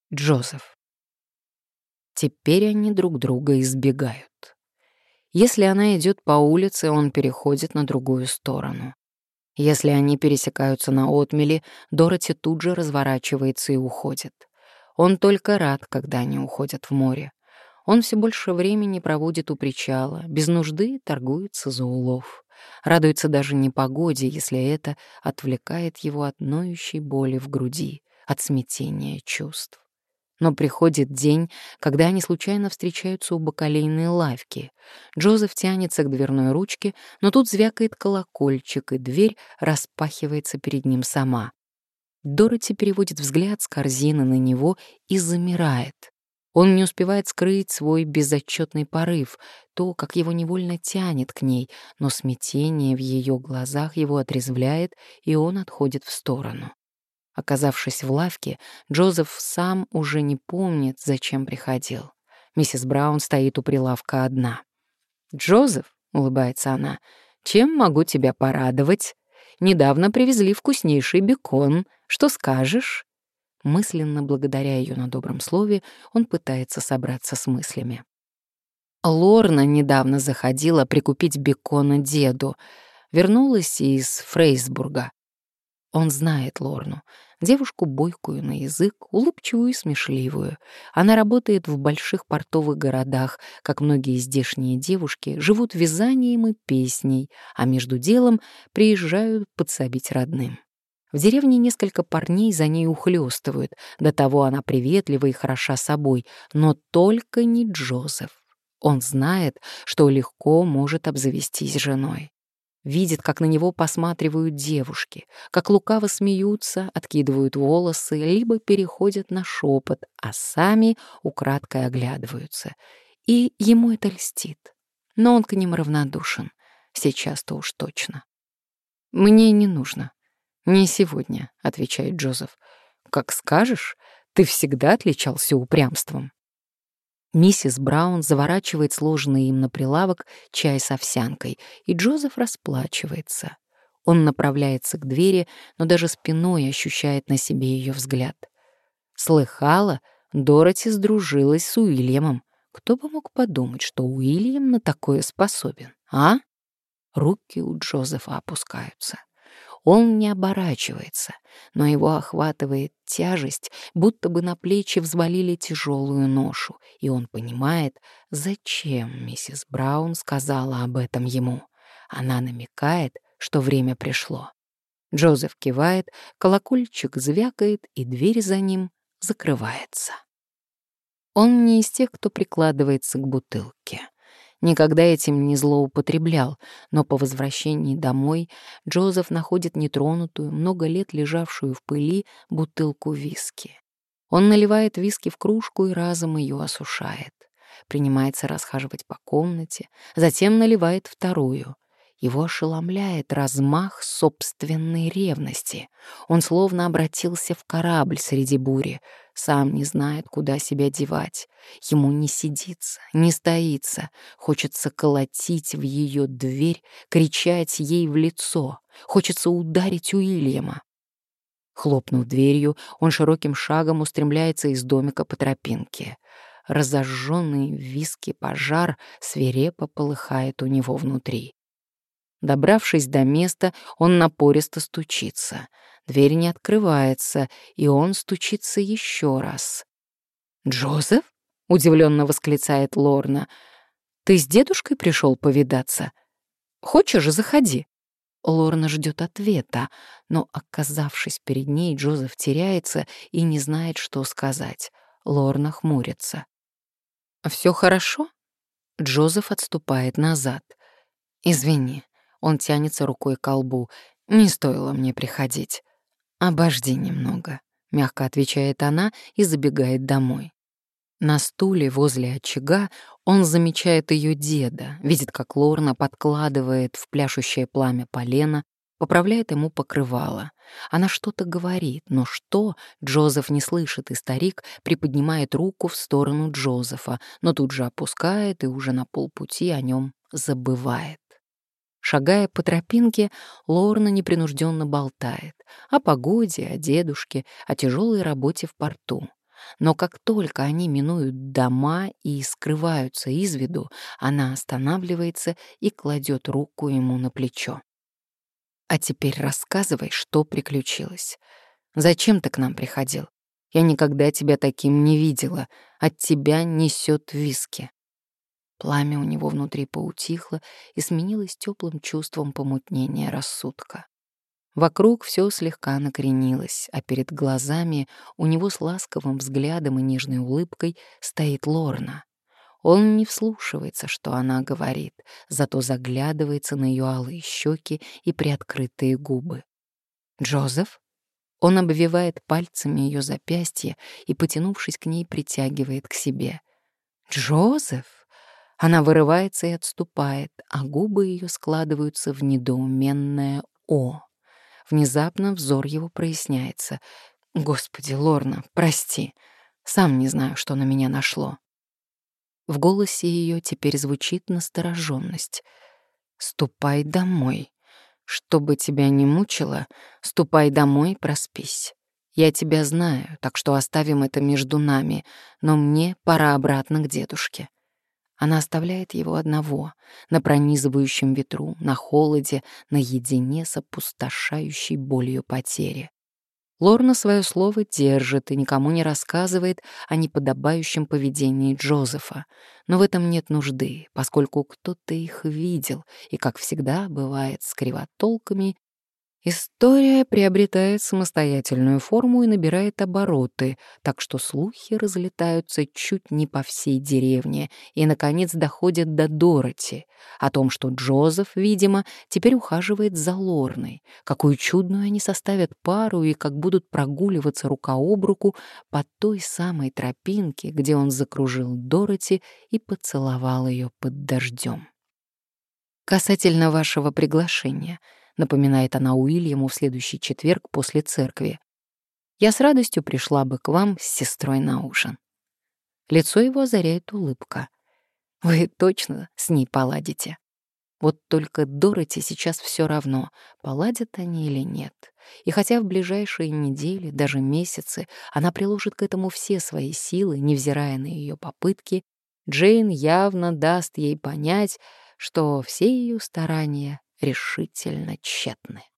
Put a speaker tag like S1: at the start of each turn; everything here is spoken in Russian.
S1: Джозеф. Теперь они друг друга избегают. Если она идет по улице, он переходит на другую сторону. Если они пересекаются на отмели, Дороти тут же разворачивается и уходит. Он только рад, когда они уходят в море. Он все больше времени проводит у причала, без нужды торгуется за улов. Радуется даже непогоде, если это отвлекает его от ноющей боли в груди, от смятения чувств. Но приходит день, когда они случайно встречаются у бакалейной лавки. Джозеф тянется к дверной ручке, но тут звякает колокольчик, и дверь распахивается перед ним сама. Дороти переводит взгляд с корзины на него и замирает. Он не успевает скрыть свой безотчетный порыв, то, как его невольно тянет к ней, но смятение в ее глазах его отрезвляет, и он отходит в сторону. Оказавшись в лавке, Джозеф сам уже не помнит, зачем приходил. Миссис Браун стоит у прилавка одна. «Джозеф», — улыбается она, — «чем могу тебя порадовать? Недавно привезли вкуснейший бекон. Что скажешь?» Мысленно благодаря ее на добром слове, он пытается собраться с мыслями. Лорна недавно заходила прикупить бекона деду. Вернулась из Фрейсбурга. Он знает Лорну, девушку бойкую на язык, улыбчивую и смешливую. Она работает в больших портовых городах, как многие здешние девушки, живут вязанием и песней, а между делом приезжают подсобить родным. В деревне несколько парней за ней ухлёстывают, до того она приветлива и хороша собой, но только не Джозеф. Он знает, что легко может обзавестись женой. Видит, как на него посматривают девушки, как лукаво смеются, откидывают волосы, либо переходят на шепот, а сами украдкой оглядываются. И ему это льстит. Но он к ним равнодушен. Сейчас-то уж точно. «Мне не нужно. Не сегодня», — отвечает Джозеф. «Как скажешь, ты всегда отличался упрямством». Миссис Браун заворачивает сложенный им на прилавок чай с овсянкой, и Джозеф расплачивается. Он направляется к двери, но даже спиной ощущает на себе ее взгляд. Слыхала, Дороти сдружилась с Уильямом. Кто бы мог подумать, что Уильям на такое способен, а? Руки у Джозефа опускаются. Он не оборачивается, но его охватывает тяжесть, будто бы на плечи взвалили тяжелую ношу, и он понимает, зачем миссис Браун сказала об этом ему. Она намекает, что время пришло. Джозеф кивает, колокольчик звякает, и дверь за ним закрывается. Он не из тех, кто прикладывается к бутылке. Никогда этим не злоупотреблял, но по возвращении домой Джозеф находит нетронутую, много лет лежавшую в пыли бутылку виски. Он наливает виски в кружку и разом ее осушает. Принимается расхаживать по комнате, затем наливает вторую. Его ошеломляет размах собственной ревности. Он словно обратился в корабль среди бури, сам не знает, куда себя девать. Ему не сидится, не стоится. Хочется колотить в ее дверь, кричать ей в лицо. Хочется ударить Уильяма. Хлопнув дверью, он широким шагом устремляется из домика по тропинке. Разожженный в виске пожар свирепо полыхает у него внутри. Добравшись до места, он напористо стучится. Дверь не открывается, и он стучится еще раз. «Джозеф?» — удивленно восклицает Лорна. «Ты с дедушкой пришел повидаться? Хочешь, заходи». Лорна ждет ответа, но, оказавшись перед ней, Джозеф теряется и не знает, что сказать. Лорна хмурится. «Все хорошо?» Джозеф отступает назад. «Извини». Он тянется рукой к колбу. «Не стоило мне приходить». «Обожди немного», — мягко отвечает она и забегает домой. На стуле возле очага он замечает ее деда, видит, как Лорна подкладывает в пляшущее пламя полено, поправляет ему покрывало. Она что-то говорит, но что, Джозеф не слышит, и старик приподнимает руку в сторону Джозефа, но тут же опускает и уже на полпути о нем забывает. Шагая по тропинке, Лорна непринужденно болтает о погоде, о дедушке, о тяжелой работе в порту. Но как только они минуют дома и скрываются из виду, она останавливается и кладет руку ему на плечо. «А теперь рассказывай, что приключилось. Зачем ты к нам приходил? Я никогда тебя таким не видела. От тебя несет виски». Пламя у него внутри поутихло и сменилось теплым чувством помутнения рассудка. Вокруг все слегка накренилось, а перед глазами у него с ласковым взглядом и нежной улыбкой стоит Лорна. Он не вслушивается, что она говорит, зато заглядывается на ее алые щеки и приоткрытые губы. «Джозеф?» Он обвивает пальцами ее запястье и, потянувшись к ней, притягивает к себе. «Джозеф?» Она вырывается и отступает, а губы ее складываются в недоуменное «О». Внезапно взор его проясняется. «Господи, Лорна, прости. Сам не знаю, что на меня нашло». В голосе ее теперь звучит настороженность. «Ступай домой. Чтобы тебя не мучило, ступай домой, проспись. Я тебя знаю, так что оставим это между нами, но мне пора обратно к дедушке». Она оставляет его одного, на пронизывающем ветру, на холоде, наедине с опустошающей болью потери. Лорна свое слово держит и никому не рассказывает о неподобающем поведении Джозефа. Но в этом нет нужды, поскольку кто-то их видел, и, как всегда бывает с кривотолками, история приобретает самостоятельную форму и набирает обороты, так что слухи разлетаются чуть не по всей деревне и, наконец, доходят до Дороти, о том, что Джозеф, видимо, теперь ухаживает за Лорной, какую чудную они составят пару и как будут прогуливаться рука об руку по той самой тропинке, где он закружил Дороти и поцеловал ее под дождем. «Касательно вашего приглашения», — напоминает она Уильяму в следующий четверг после церкви, «я с радостью пришла бы к вам с сестрой на ужин». Лицо его озаряет улыбка. «Вы точно с ней поладите?» Вот только Дороти сейчас все равно, поладят они или нет. И хотя в ближайшие недели, даже месяцы, она приложит к этому все свои силы, невзирая на ее попытки, Джейн явно даст ей понять, что все ее старания решительно тщетны.